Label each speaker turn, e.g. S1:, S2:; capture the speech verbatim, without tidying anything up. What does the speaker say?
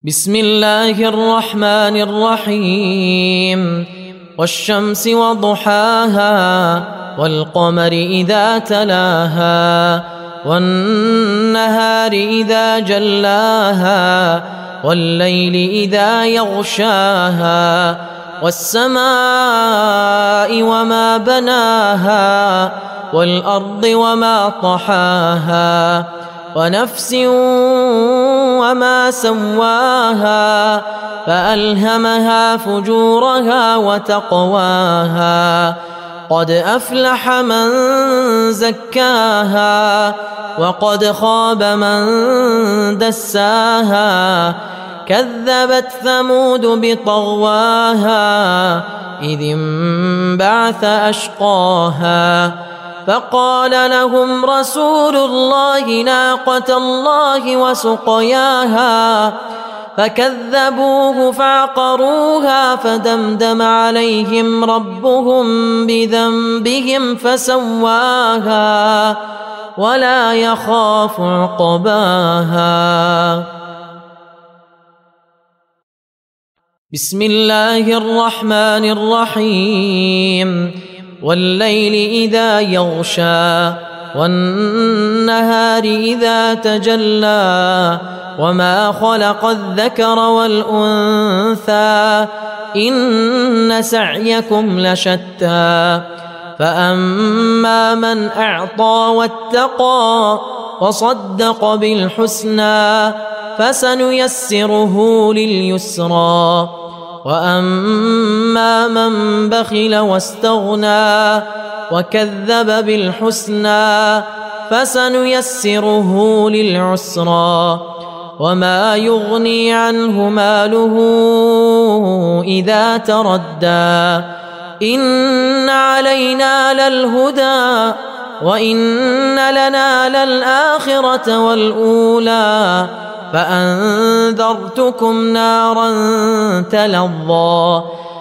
S1: بسم الله الرحمن الرحيم والشمس وضحاها والقمر إذا تلاها والنهار إذا جلاها والليل إذا يغشاها والسماء وما بناها والأرض وما طحاها ونفس وما سواها فألهمها فجورها وتقواها قد أفلح من زكاها وقد خاب من دساها كذبت ثمود بطغواها إذ انبعث أشقاها فقال لهم رسول الله ناقة الله وسقياها فكذبوه فعقروها فدمدم عليهم ربهم بذنبهم فسواها ولا يخاف عقباها. بسم الله الرحمن الرحيم والليل إذا يغشى والنهار إذا تجلى وما خلق الذكر والأنثى إن سعيكم لشتى فأما من أعطى واتقى وصدق بالحسنى فسنيسره لليسرى وأما من بخل واستغنى وكذب بالحسنى فسنيسره للعسرى وما يغني عنه ماله إذا تردى إن علينا للهدى وإن لنا للآخرة والأولى فأنذرتكم نارا تلظى